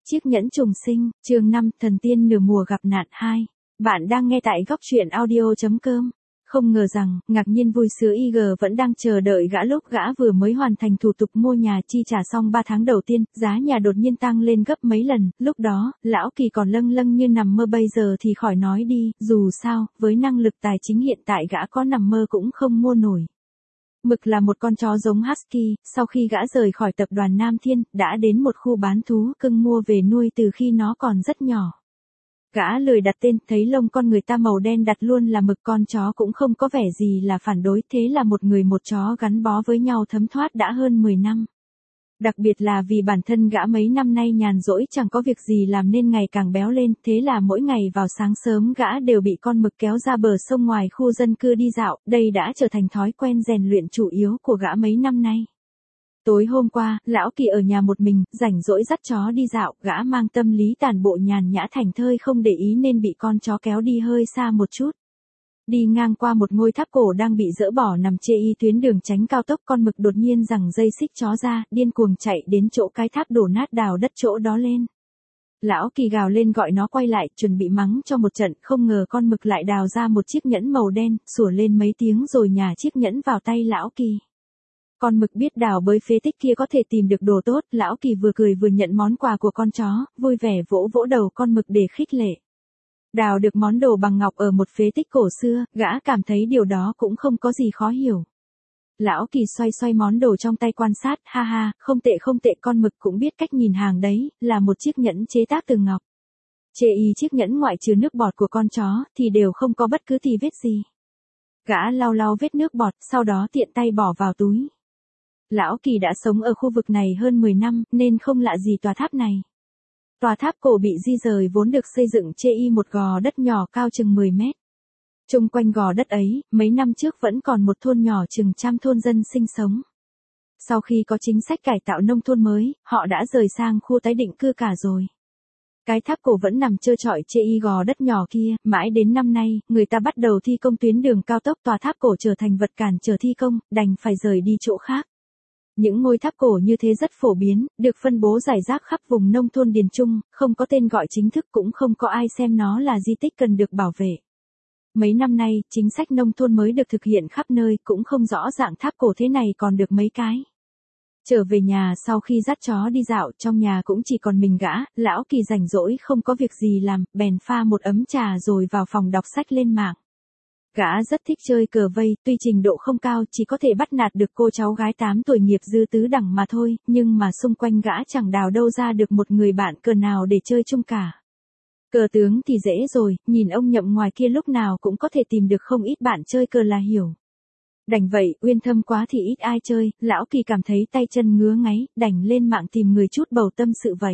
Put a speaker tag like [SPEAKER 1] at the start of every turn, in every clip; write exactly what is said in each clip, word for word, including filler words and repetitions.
[SPEAKER 1] Chiếc nhẫn trùng sinh, chương năm, thần tiên nửa mùa gặp nạn hai. Bạn đang nghe tại góc truyện audio chấm com. Không ngờ rằng, ngạc nhiên vui sướng i giê vẫn đang chờ đợi gã lúc gã vừa mới hoàn thành thủ tục mua nhà chi trả xong ba tháng đầu tiên, giá nhà đột nhiên tăng lên gấp mấy lần, lúc đó, lão Kỳ còn lâng lâng như nằm mơ bây giờ thì khỏi nói đi, dù sao, với năng lực tài chính hiện tại gã có nằm mơ cũng không mua nổi. Mực là một con chó giống Husky, sau khi gã rời khỏi tập đoàn Nam Thiên, đã đến một khu bán thú cưng mua về nuôi từ khi nó còn rất nhỏ. Gã lười đặt tên, thấy lông con người ta màu đen đặt luôn là mực, con chó cũng không có vẻ gì là phản đối, thế là một người một chó gắn bó với nhau thấm thoát đã hơn mười năm. Đặc biệt là vì bản thân gã mấy năm nay nhàn rỗi chẳng có việc gì làm nên ngày càng béo lên, thế là mỗi ngày vào sáng sớm gã đều bị con mực kéo ra bờ sông ngoài khu dân cư đi dạo, đây đã trở thành thói quen rèn luyện chủ yếu của gã mấy năm nay. Tối hôm qua, lão Kỳ ở nhà một mình, rảnh rỗi dắt chó đi dạo, gã mang tâm lý tản bộ nhàn nhã thảnh thơi không để ý nên bị con chó kéo đi hơi xa một chút. Đi ngang qua một ngôi tháp cổ đang bị dỡ bỏ nằm chê y tuyến đường tránh cao tốc, con mực đột nhiên giằng dây xích chó ra, điên cuồng chạy đến chỗ cái tháp đổ nát đào đất chỗ đó lên. Lão Kỳ gào lên gọi nó quay lại, chuẩn bị mắng cho một trận, không ngờ con mực lại đào ra một chiếc nhẫn màu đen, sủa lên mấy tiếng rồi nhả chiếc nhẫn vào tay lão Kỳ. Con mực biết đào bới phế tích kia có thể tìm được đồ tốt, lão Kỳ vừa cười vừa nhận món quà của con chó, vui vẻ vỗ vỗ đầu con mực để khích lệ. Đào được món đồ bằng ngọc ở một phế tích cổ xưa, gã cảm thấy điều đó cũng không có gì khó hiểu. Lão Kỳ xoay xoay món đồ trong tay quan sát, ha ha, không tệ không tệ, con mực cũng biết cách nhìn hàng đấy, là một chiếc nhẫn chế tác từ ngọc. Chê y chiếc nhẫn ngoại trừ nước bọt của con chó, thì đều không có bất cứ tì vết gì. Gã lau lau vết nước bọt, sau đó tiện tay bỏ vào túi. Lão Kỳ đã sống ở khu vực này hơn mười năm, nên không lạ gì tòa tháp này. Tòa tháp cổ bị di rời vốn được xây dựng chê y một gò đất nhỏ cao chừng mười mét. Chung quanh gò đất ấy, mấy năm trước vẫn còn một thôn nhỏ chừng trăm thôn dân sinh sống. Sau khi có chính sách cải tạo nông thôn mới, họ đã rời sang khu tái định cư cả rồi. Cái tháp cổ vẫn nằm trơ trọi chê y gò đất nhỏ kia, mãi đến năm nay, người ta bắt đầu thi công tuyến đường cao tốc, tòa tháp cổ trở thành vật cản trở thi công, đành phải rời đi chỗ khác. Những ngôi tháp cổ như thế rất phổ biến, được phân bố rải rác khắp vùng nông thôn Điền Trung, không có tên gọi chính thức, cũng không có ai xem nó là di tích cần được bảo vệ. Mấy năm nay, chính sách nông thôn mới được thực hiện khắp nơi, cũng không rõ dạng tháp cổ thế này còn được mấy cái. Trở về nhà sau khi dắt chó đi dạo, trong nhà cũng chỉ còn mình gã, lão Kỳ rảnh rỗi không có việc gì làm, bèn pha một ấm trà rồi vào phòng đọc sách lên mạng. Gã rất thích chơi cờ vây, tuy trình độ không cao, chỉ có thể bắt nạt được cô cháu gái tám tuổi nghiệp dư tứ đẳng mà thôi, nhưng mà xung quanh gã chẳng đào đâu ra được một người bạn cờ nào để chơi chung cả. Cờ tướng thì dễ rồi, nhìn ông Nhậm ngoài kia lúc nào cũng có thể tìm được không ít bạn chơi cờ là hiểu. Đành vậy, uyên thâm quá thì ít ai chơi, lão Kỳ cảm thấy tay chân ngứa ngáy, đành lên mạng tìm người chút bầu tâm sự vậy.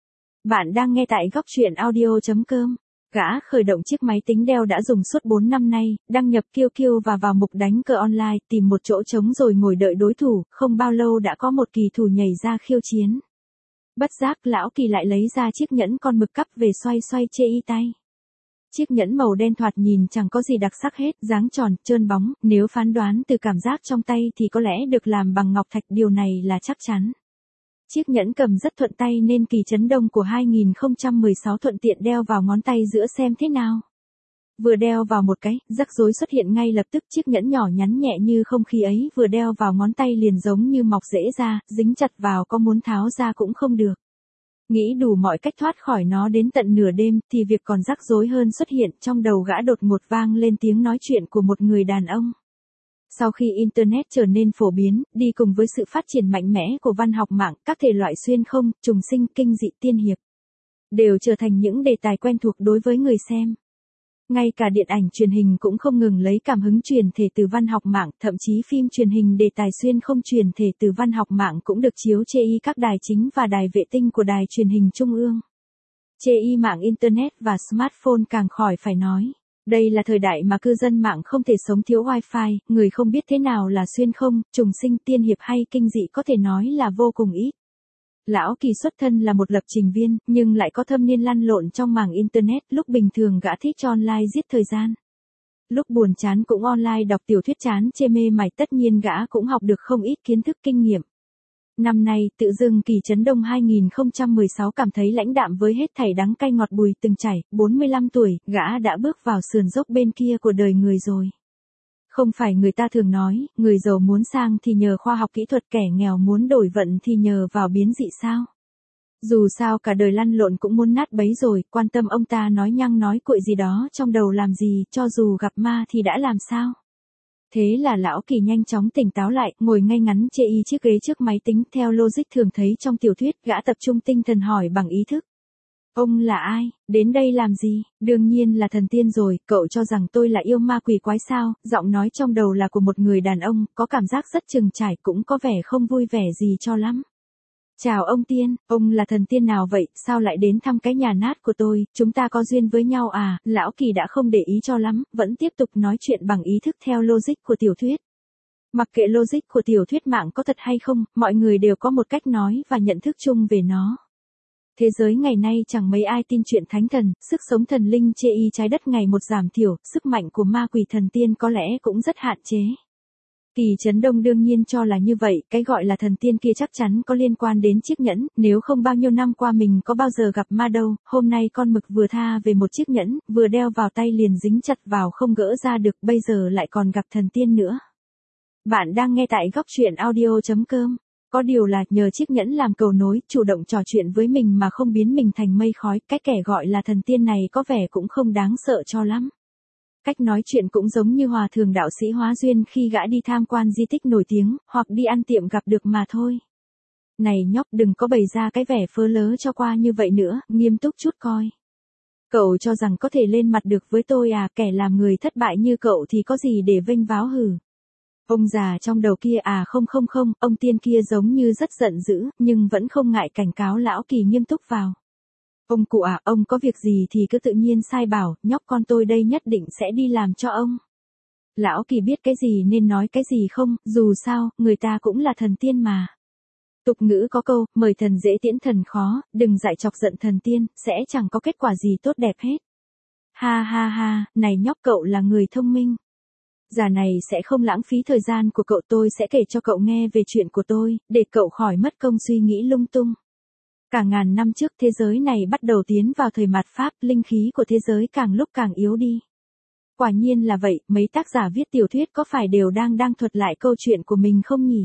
[SPEAKER 1] Bạn đang nghe tại góc truyện audio chấm com. Gã khởi động chiếc máy tính Dell đã dùng suốt bốn năm nay, đăng nhập Q Q và vào mục đánh cờ online, tìm một chỗ trống rồi ngồi đợi đối thủ, không bao lâu đã có một kỳ thủ nhảy ra khiêu chiến. Bất giác lão Kỳ lại lấy ra chiếc nhẫn con mực cắp về xoay xoay chê y tay. Chiếc nhẫn màu đen thoạt nhìn chẳng có gì đặc sắc hết, dáng tròn, trơn bóng, nếu phán đoán từ cảm giác trong tay thì có lẽ được làm bằng ngọc thạch, điều này là chắc chắn. Chiếc nhẫn cầm rất thuận tay nên Kỳ Chấn Đông của hai nghìn không trăm mười sáu thuận tiện đeo vào ngón tay giữa xem thế nào. Vừa đeo vào một cái, rắc rối xuất hiện ngay lập tức, chiếc nhẫn nhỏ nhắn nhẹ như không khí ấy vừa đeo vào ngón tay liền giống như mọc rễ ra, dính chặt vào có muốn tháo ra cũng không được. Nghĩ đủ mọi cách thoát khỏi nó đến tận nửa đêm thì việc còn rắc rối hơn xuất hiện, trong đầu gã đột ngột vang lên tiếng nói chuyện của một người đàn ông. Sau khi Internet trở nên phổ biến, đi cùng với sự phát triển mạnh mẽ của văn học mạng, các thể loại xuyên không, trùng sinh, kinh dị, tiên hiệp đều trở thành những đề tài quen thuộc đối với người xem. Ngay cả điện ảnh truyền hình cũng không ngừng lấy cảm hứng truyền thể từ văn học mạng, thậm chí phim truyền hình đề tài xuyên không truyền thể từ văn học mạng cũng được chiếu chê y các đài chính và đài vệ tinh của đài truyền hình trung ương. Chê y mạng Internet và smartphone càng khỏi phải nói. Đây là thời đại mà cư dân mạng không thể sống thiếu wifi, người không biết thế nào là xuyên không, trùng sinh, tiên hiệp hay kinh dị có thể nói là vô cùng ít. Lão Kỳ xuất thân là một lập trình viên, nhưng lại có thâm niên lăn lộn trong mảng Internet, lúc bình thường gã thích online giết thời gian. Lúc buồn chán cũng online đọc tiểu thuyết chán chê mê mải, tất nhiên gã cũng học được không ít kiến thức kinh nghiệm. Năm nay, tự dưng Kỳ Chấn Đông hai không một sáu cảm thấy lãnh đạm với hết thảy đắng cay ngọt bùi từng trải, bốn mươi lăm tuổi, gã đã bước vào sườn dốc bên kia của đời người rồi. Không phải người ta thường nói, người giàu muốn sang thì nhờ khoa học kỹ thuật, kẻ nghèo muốn đổi vận thì nhờ vào biến dị sao? Dù sao cả đời lăn lộn cũng muốn nát bấy rồi, quan tâm ông ta nói nhăng nói cuội gì đó trong đầu làm gì, cho dù gặp ma thì đã làm sao? Thế là lão Kỳ nhanh chóng tỉnh táo lại, ngồi ngay ngắn chê y chiếc ghế trước máy tính, theo logic thường thấy trong tiểu thuyết, gã tập trung tinh thần hỏi bằng ý thức. Ông là ai, đến đây làm gì? Đương nhiên là thần tiên rồi, cậu cho rằng tôi là yêu ma quỷ quái sao? Giọng nói trong đầu là của một người đàn ông, có cảm giác rất chừng trải, cũng có vẻ không vui vẻ gì cho lắm. Chào ông tiên, ông là thần tiên nào vậy, sao lại đến thăm cái nhà nát của tôi, chúng ta có duyên với nhau à? Lão Kỳ đã không để ý cho lắm, vẫn tiếp tục nói chuyện bằng ý thức theo logic của tiểu thuyết. Mặc kệ logic của tiểu thuyết mạng có thật hay không, mọi người đều có một cách nói và nhận thức chung về nó. Thế giới ngày nay chẳng mấy ai tin chuyện thánh thần, sức sống thần linh chê y trái đất ngày một giảm thiểu, sức mạnh của ma quỷ thần tiên có lẽ cũng rất hạn chế. Kỳ Chấn Đông đương nhiên cho là như vậy, cái gọi là thần tiên kia chắc chắn có liên quan đến chiếc nhẫn, nếu không bao nhiêu năm qua mình có bao giờ gặp ma đâu, hôm nay con mực vừa tha về một chiếc nhẫn, vừa đeo vào tay liền dính chặt vào không gỡ ra được, bây giờ lại còn gặp thần tiên nữa. Bạn đang nghe tại góc truyện audio chấm com. Có điều là nhờ chiếc nhẫn làm cầu nối, chủ động trò chuyện với mình mà không biến mình thành mây khói, cái kẻ gọi là thần tiên này có vẻ cũng không đáng sợ cho lắm. Cách nói chuyện cũng giống như hòa thượng đạo sĩ Hóa Duyên khi gã đi tham quan di tích nổi tiếng, hoặc đi ăn tiệm gặp được mà thôi. Này nhóc, đừng có bày ra cái vẻ phớ lớ cho qua như vậy nữa, nghiêm túc chút coi. Cậu cho rằng có thể lên mặt được với tôi à, kẻ làm người thất bại như cậu thì có gì để vênh váo hử. Ông già trong đầu kia à không không không, ông tiên kia giống như rất giận dữ, nhưng vẫn không ngại cảnh cáo lão Kỳ nghiêm túc vào. Ông cụ à, ông có việc gì thì cứ tự nhiên sai bảo, nhóc con tôi đây nhất định sẽ đi làm cho ông. Lão Kỳ biết cái gì nên nói cái gì không, dù sao, người ta cũng là thần tiên mà. Tục ngữ có câu, mời thần dễ tiễn thần khó, đừng dại chọc giận thần tiên, sẽ chẳng có kết quả gì tốt đẹp hết. Ha ha ha, này nhóc, cậu là người thông minh. Già này sẽ không lãng phí thời gian của cậu, tôi sẽ kể cho cậu nghe về chuyện của tôi, để cậu khỏi mất công suy nghĩ lung tung. Cả ngàn năm trước thế giới này bắt đầu tiến vào thời mạt Pháp, linh khí của thế giới càng lúc càng yếu đi. Quả nhiên là vậy, mấy tác giả viết tiểu thuyết có phải đều đang đang thuật lại câu chuyện của mình không nhỉ?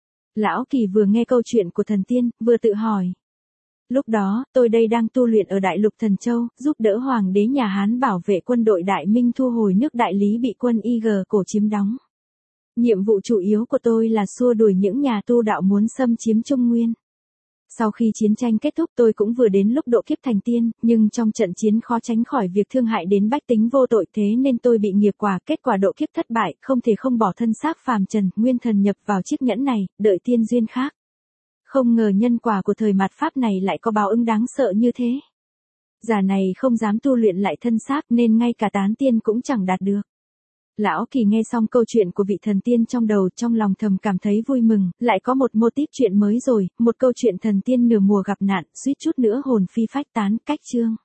[SPEAKER 1] Lão Kỳ vừa nghe câu chuyện của thần tiên, vừa tự hỏi. Lúc đó, tôi đây đang tu luyện ở Đại Lục Thần Châu, giúp đỡ Hoàng đế nhà Hán bảo vệ quân đội Đại Minh thu hồi nước Đại Lý bị quân Y G cổ chiếm đóng. Nhiệm vụ chủ yếu của tôi là xua đuổi những nhà tu đạo muốn xâm chiếm Trung Nguyên. Sau khi chiến tranh kết thúc tôi cũng vừa đến lúc độ kiếp thành tiên, nhưng trong trận chiến khó tránh khỏi việc thương hại đến bách tính vô tội, thế nên tôi bị nghiệp quả, kết quả độ kiếp thất bại, không thể không bỏ thân xác phàm trần, nguyên thần nhập vào chiếc nhẫn này, đợi tiên duyên khác. Không ngờ nhân quả của thời mạt Pháp này lại có báo ứng đáng sợ như thế. Già này không dám tu luyện lại thân xác nên ngay cả tán tiên cũng chẳng đạt được. Lão Kỳ nghe xong câu chuyện của vị thần tiên trong đầu, trong lòng thầm cảm thấy vui mừng, lại có một mô típ chuyện mới rồi, một câu chuyện thần tiên nửa mùa gặp nạn, suýt chút nữa hồn phi phách tán, cách chương.